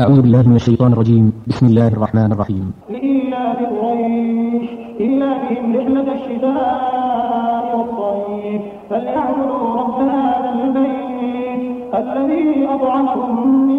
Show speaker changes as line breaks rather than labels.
أعوذ بالله من الشيطان الرجيم. بسم الله الرحمن الرحيم.
لإيلاف قريش إيلافهم رحلة الشتاء والصيف فليعبدوا رب هذا البيت الذي أطعمهم